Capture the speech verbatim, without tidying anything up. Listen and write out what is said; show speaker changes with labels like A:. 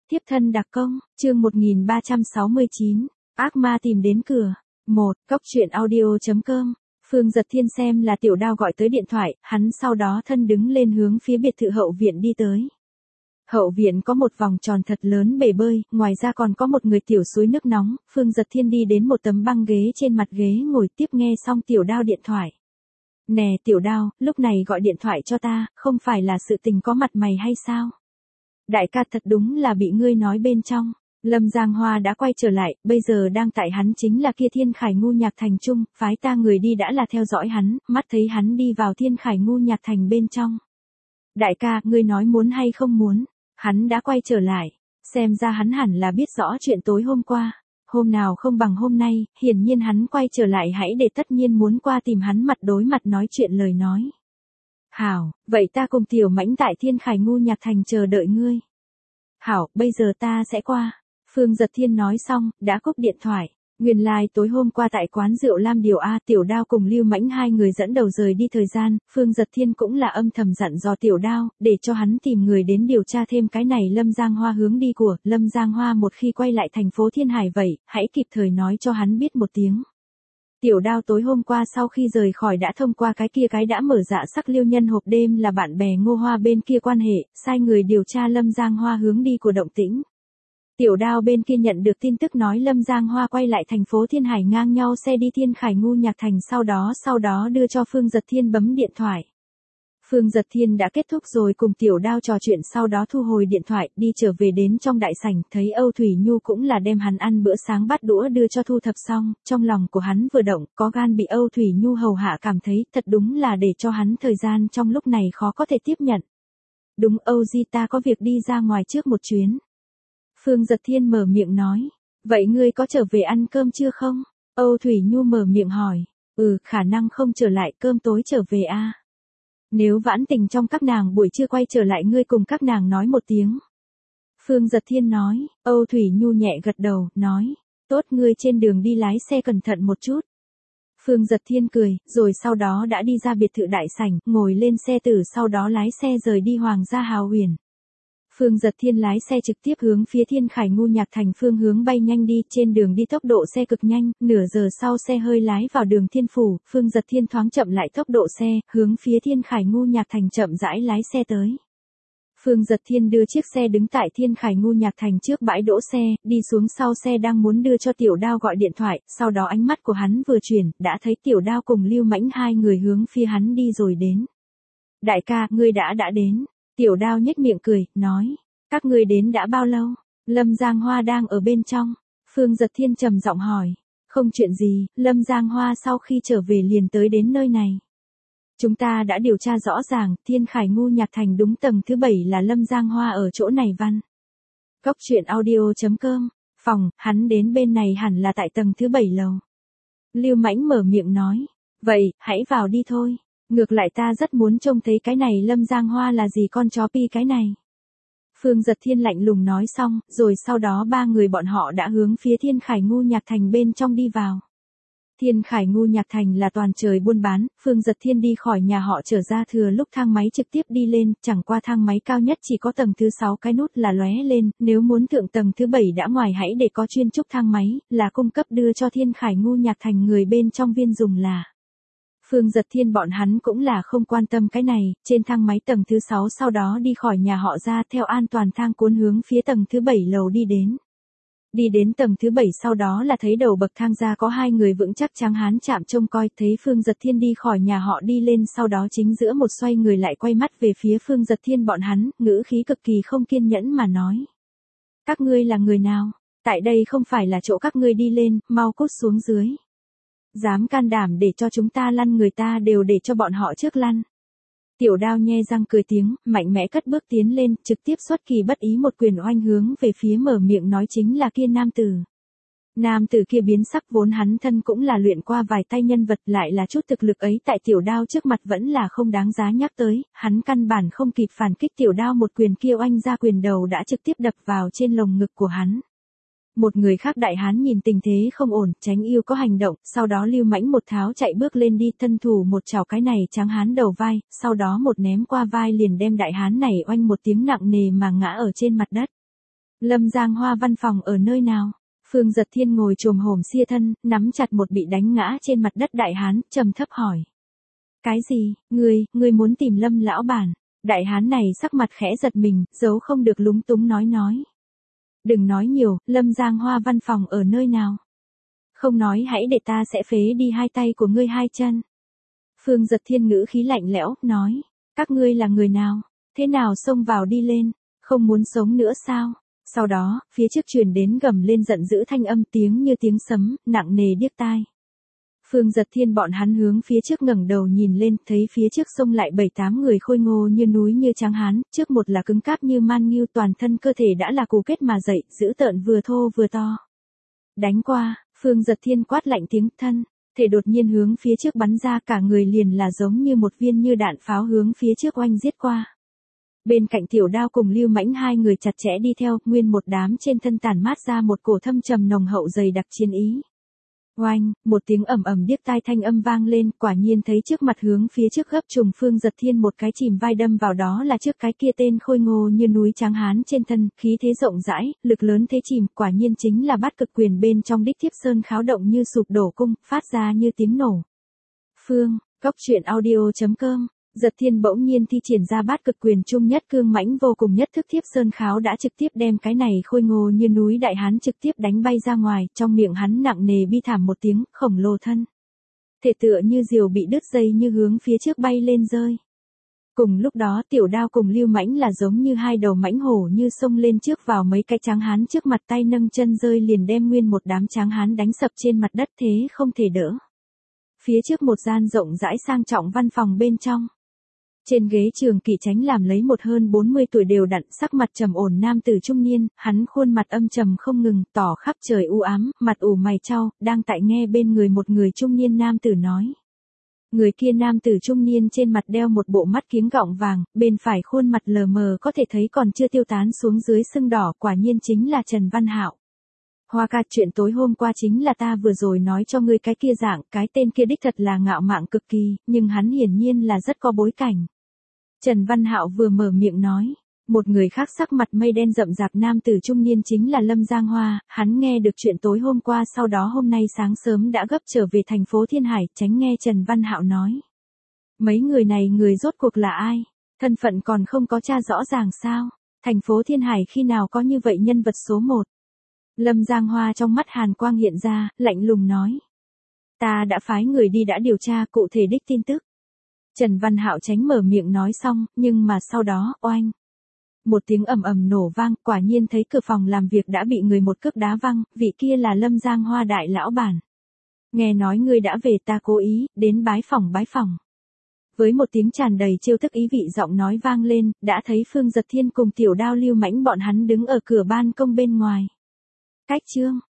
A: Tiếp thân đặc công, chương một nghìn ba trăm sáu mươi chín, ác ma tìm đến cửa. một. Cốc truyện audio chấm com. Phương Giật Thiên xem là Tiểu Đao gọi tới điện thoại, hắn sau đó thân đứng lên hướng phía biệt thự hậu viện đi tới. Hậu viện có một vòng tròn thật lớn bể bơi, ngoài ra còn có một người tiểu suối nước nóng. Phương Giật Thiên đi đến một tấm băng ghế, trên mặt ghế ngồi tiếp nghe xong Tiểu Đao điện thoại. Nè Tiểu Đao, lúc này gọi điện thoại cho ta, không phải là sự tình có mặt mày hay sao? Đại ca thật đúng là bị ngươi nói bên trong. Lâm Giang Hoa đã quay trở lại, bây giờ đang tại hắn chính là kia Thiên Khải Ngu Nhạc Thành trung, phái ta người đi đã là theo dõi hắn, mắt thấy hắn đi vào Thiên Khải Ngu Nhạc Thành bên trong. Đại ca, ngươi nói muốn hay không muốn? Hắn đã quay trở lại, xem ra hắn hẳn là biết rõ chuyện tối hôm qua. Hôm nào không bằng hôm nay, hiển nhiên hắn quay trở lại hãy để tất nhiên muốn qua tìm hắn mặt đối mặt nói chuyện lời nói. Hảo, vậy ta cùng Tiểu Mãnh tại Thiên Khải Ngu Nhạc Thành chờ đợi ngươi. Hảo, bây giờ ta sẽ qua. Phương Giật Thiên nói xong, đã cúp điện thoại. Nguyên lai like, tối hôm qua tại quán rượu Lam Điều A, Tiểu Đao cùng Lưu Mãnh hai người dẫn đầu rời đi thời gian, Phương Giật Thiên cũng là âm thầm dặn dò Tiểu Đao, để cho hắn tìm người đến điều tra thêm cái này Lâm Giang Hoa hướng đi của, Lâm Giang Hoa một khi quay lại thành phố Thiên Hải vậy, hãy kịp thời nói cho hắn biết một tiếng. Tiểu Đao tối hôm qua sau khi rời khỏi đã thông qua cái kia cái đã mở dạ sắc liêu nhân hộp đêm là bạn bè Ngô Hoa bên kia quan hệ, sai người điều tra Lâm Giang Hoa hướng đi của động tĩnh. Tiểu Đao bên kia nhận được tin tức nói Lâm Giang Hoa quay lại thành phố Thiên Hải ngang nhau xe đi Thiên Khải Ngu Nhạc Thành sau đó sau đó đưa cho Phương Giật Thiên bấm điện thoại. Phương Giật Thiên đã kết thúc rồi cùng Tiểu Đao trò chuyện sau đó thu hồi điện thoại đi trở về đến trong đại sảnh thấy Âu Thủy Nhu cũng là đem hắn ăn bữa sáng bát đũa đưa cho thu thập xong, trong lòng của hắn vừa động có gan bị Âu Thủy Nhu hầu hạ cảm thấy thật đúng là để cho hắn thời gian trong lúc này khó có thể tiếp nhận. Đúng Âu Di ta có việc đi ra ngoài trước một chuyến. Phương Giật Thiên mở miệng nói, vậy ngươi có trở về ăn cơm chưa không? Âu Thủy Nhu mở miệng hỏi, ừ khả năng không trở lại cơm tối trở về a. À? Nếu vãn tình trong các nàng buổi trưa quay trở lại ngươi cùng các nàng nói một tiếng. Phương Giật Thiên nói, Âu Thủy Nhu nhẹ gật đầu, nói, tốt ngươi trên đường đi lái xe cẩn thận một chút. Phương Giật Thiên cười, rồi sau đó đã đi ra biệt thự đại sảnh, ngồi lên xe tử sau đó lái xe rời đi Hoàng gia Hào Huyền. Phương Giật Thiên lái xe trực tiếp hướng phía Thiên Khải Ngu Nhạc Thành phương hướng bay nhanh đi, trên đường đi tốc độ xe cực nhanh, nửa giờ sau xe hơi lái vào đường Thiên Phủ, Phương Giật Thiên thoáng chậm lại tốc độ xe, hướng phía Thiên Khải Ngu Nhạc Thành chậm rãi lái xe tới. Phương Giật Thiên đưa chiếc xe đứng tại Thiên Khải Ngu Nhạc Thành trước bãi đỗ xe, đi xuống sau xe đang muốn đưa cho Tiểu Đao gọi điện thoại, sau đó ánh mắt của hắn vừa chuyển, đã thấy Tiểu Đao cùng Lưu Mãnh hai người hướng phía hắn đi rồi đến. Đại ca, ngươi đã đã đến. Tiểu Đao nhếch miệng cười, nói, các ngươi đến đã bao lâu? Lâm Giang Hoa đang ở bên trong. Phương Giật Thiên trầm giọng hỏi, không chuyện gì, Lâm Giang Hoa sau khi trở về liền tới đến nơi này. Chúng ta đã điều tra rõ ràng, Thiên Khải Ngu Nhạc Thành đúng tầng thứ bảy là Lâm Giang Hoa ở chỗ này văn. Cốc truyện audio chấm com, phòng, hắn đến bên này hẳn là tại tầng thứ bảy lầu. Lưu Mãnh mở miệng nói, vậy, hãy vào đi thôi. Ngược lại ta rất muốn trông thấy cái này Lâm Giang Hoa là gì con chó pi cái này. Phương Giật Thiên lạnh lùng nói xong, rồi sau đó ba người bọn họ đã hướng phía Thiên Khải Ngu Nhạc Thành bên trong đi vào. Thiên Khải Ngu Nhạc Thành là toàn trời buôn bán, Phương Giật Thiên đi khỏi nhà họ trở ra thừa lúc thang máy trực tiếp đi lên, chẳng qua thang máy cao nhất chỉ có tầng thứ sáu cái nút là lóe lên, nếu muốn thượng tầng thứ bảy đã ngoài hãy để có chuyên trúc thang máy, là cung cấp đưa cho Thiên Khải Ngu Nhạc Thành người bên trong viên dùng là. Phương Giật Thiên bọn hắn cũng là không quan tâm cái này, trên thang máy tầng thứ sáu sau đó đi khỏi nhà họ ra theo an toàn thang cuốn hướng phía tầng thứ bảy lầu đi đến. Đi đến tầng thứ bảy sau đó là thấy đầu bậc thang ra có hai người vững chắc tráng hán chạm trông coi, thấy Phương Giật Thiên đi khỏi nhà họ đi lên sau đó chính giữa một xoay người lại quay mắt về phía Phương Giật Thiên bọn hắn, ngữ khí cực kỳ không kiên nhẫn mà nói. Các ngươi là người nào? Tại đây không phải là chỗ các ngươi đi lên, mau cút xuống dưới. Dám can đảm để cho chúng ta lăn người ta đều để cho bọn họ trước lăn. Tiểu Đao nhe răng cười tiếng, mạnh mẽ cất bước tiến lên, trực tiếp xuất kỳ bất ý một quyền oanh hướng về phía mở miệng nói chính là kia nam tử. Nam tử kia biến sắc vốn hắn thân cũng là luyện qua vài tay nhân vật lại là chút thực lực ấy tại Tiểu Đao trước mặt vẫn là không đáng giá nhắc tới, hắn căn bản không kịp phản kích Tiểu Đao một quyền kia oanh ra quyền đầu đã trực tiếp đập vào trên lồng ngực của hắn. Một người khác đại hán nhìn tình thế không ổn, tránh yêu có hành động, sau đó Lưu Mãnh một tháo chạy bước lên đi, thân thủ một chảo cái này tráng hán đầu vai, sau đó một ném qua vai liền đem đại hán này oanh một tiếng nặng nề mà ngã ở trên mặt đất. Lâm Giang Hoa văn phòng ở nơi nào? Phương Giật Thiên ngồi chồm hổm xia thân, nắm chặt một bị đánh ngã trên mặt đất đại hán, trầm thấp hỏi. Cái gì, ngươi, ngươi muốn tìm Lâm lão bản? Đại hán này sắc mặt khẽ giật mình, giấu không được lúng túng nói nói. Đừng nói nhiều, Lâm Giang Hoa văn phòng ở nơi nào? Không nói hãy để ta sẽ phế đi hai tay của ngươi hai chân. Phương Giật Thiên ngữ khí lạnh lẽo, nói. Các ngươi là người nào? Thế nào xông vào đi lên? Không muốn sống nữa sao? Sau đó, phía trước truyền đến gầm lên giận dữ thanh âm tiếng như tiếng sấm, nặng nề điếc tai. Phương Giật Thiên bọn hắn hướng phía trước ngẩng đầu nhìn lên, thấy phía trước xông lại bảy tám người khôi ngô như núi như tráng hán, trước một là cứng cáp như man nghiêu, toàn thân cơ thể đã là cù kết mà dậy, dữ tợn vừa thô vừa to. Đánh qua, Phương Giật Thiên quát lạnh tiếng thân, thể đột nhiên hướng phía trước bắn ra, cả người liền là giống như một viên như đạn pháo hướng phía trước oanh giết qua. Bên cạnh Tiểu Đao cùng Lưu Mãnh hai người chặt chẽ đi theo, nguyên một đám trên thân tản mát ra một cổ thâm trầm nồng hậu dày đặc chiến ý. Oanh, một tiếng ầm ầm điếc tai thanh âm vang lên, quả nhiên thấy trước mặt hướng phía trước gấp trùng Phương Giật Thiên một cái chìm vai đâm vào đó là trước cái kia tên khôi ngô như núi tráng hán trên thân, khí thế rộng rãi, lực lớn thế chìm, quả nhiên chính là Bát Cực Quyền bên trong Đích Thiếp Sơn kháo động như sụp đổ cung, phát ra như tiếng nổ. Phương, Cốc Truyện Audio chấm com. Giật Thiên bỗng nhiên thi triển ra Bát Cực Quyền trung nhất cương mãnh vô cùng nhất thức Thiếp Sơn kháo đã trực tiếp đem cái này khôi ngô như núi đại hán trực tiếp đánh bay ra ngoài, trong miệng hắn nặng nề bi thảm một tiếng, khổng lồ thân. Thể tựa như diều bị đứt dây như hướng phía trước bay lên rơi. Cùng lúc đó Tiểu Đao cùng Lưu Mãnh là giống như hai đầu mãnh hổ như xông lên trước vào mấy cái tráng hán trước mặt, tay nâng chân rơi liền đem nguyên một đám tráng hán đánh sập trên mặt đất, thế không thể đỡ. Phía trước một gian rộng rãi sang trọng văn phòng bên trong. Trên ghế Trường Kỷ Chánh làm lấy một hơn bốn mươi tuổi đều đặn, sắc mặt trầm ổn nam tử trung niên, hắn khuôn mặt âm trầm không ngừng, tỏ khắp trời u ám, mặt ủ mày chau, đang tại nghe bên người một người trung niên nam tử nói. Người kia nam tử trung niên trên mặt đeo một bộ mắt kiếng gọng vàng, bên phải khuôn mặt lờ mờ có thể thấy còn chưa tiêu tán xuống dưới sưng đỏ, quả nhiên chính là Trần Văn Hạo. Hoa ca, chuyện tối hôm qua chính là ta vừa rồi nói cho ngươi cái kia dạng, cái tên kia đích thật là ngạo mạn cực kỳ, nhưng hắn hiển nhiên là rất có bối cảnh. Trần Văn Hạo vừa mở miệng nói, một người khác sắc mặt mây đen rậm rạp nam tử trung niên chính là Lâm Giang Hoa, hắn nghe được chuyện tối hôm qua sau đó hôm nay sáng sớm đã gấp trở về thành phố Thiên Hải, tránh nghe Trần Văn Hạo nói. Mấy người này người rốt cuộc là ai? Thân phận còn không có tra rõ ràng sao? Thành phố Thiên Hải khi nào có như vậy nhân vật số một? Lâm Giang Hoa trong mắt hàn quang hiện ra, lạnh lùng nói. Ta đã phái người đi đã điều tra cụ thể đích tin tức. Trần Văn Hạo tránh mở miệng nói xong, nhưng mà sau đó, oanh. Một tiếng ầm ầm nổ vang, quả nhiên thấy cửa phòng làm việc đã bị người một cước đá văng, vị kia là Lâm Giang Hoa đại lão bản. Nghe nói ngươi đã về, ta cố ý, đến bái phòng bái phòng. Với một tiếng tràn đầy trêu tức ý vị giọng nói vang lên, đã thấy Phương Giật Thiên cùng Tiểu Đao Lưu Mãnh bọn hắn đứng ở cửa ban công bên ngoài. Cách chương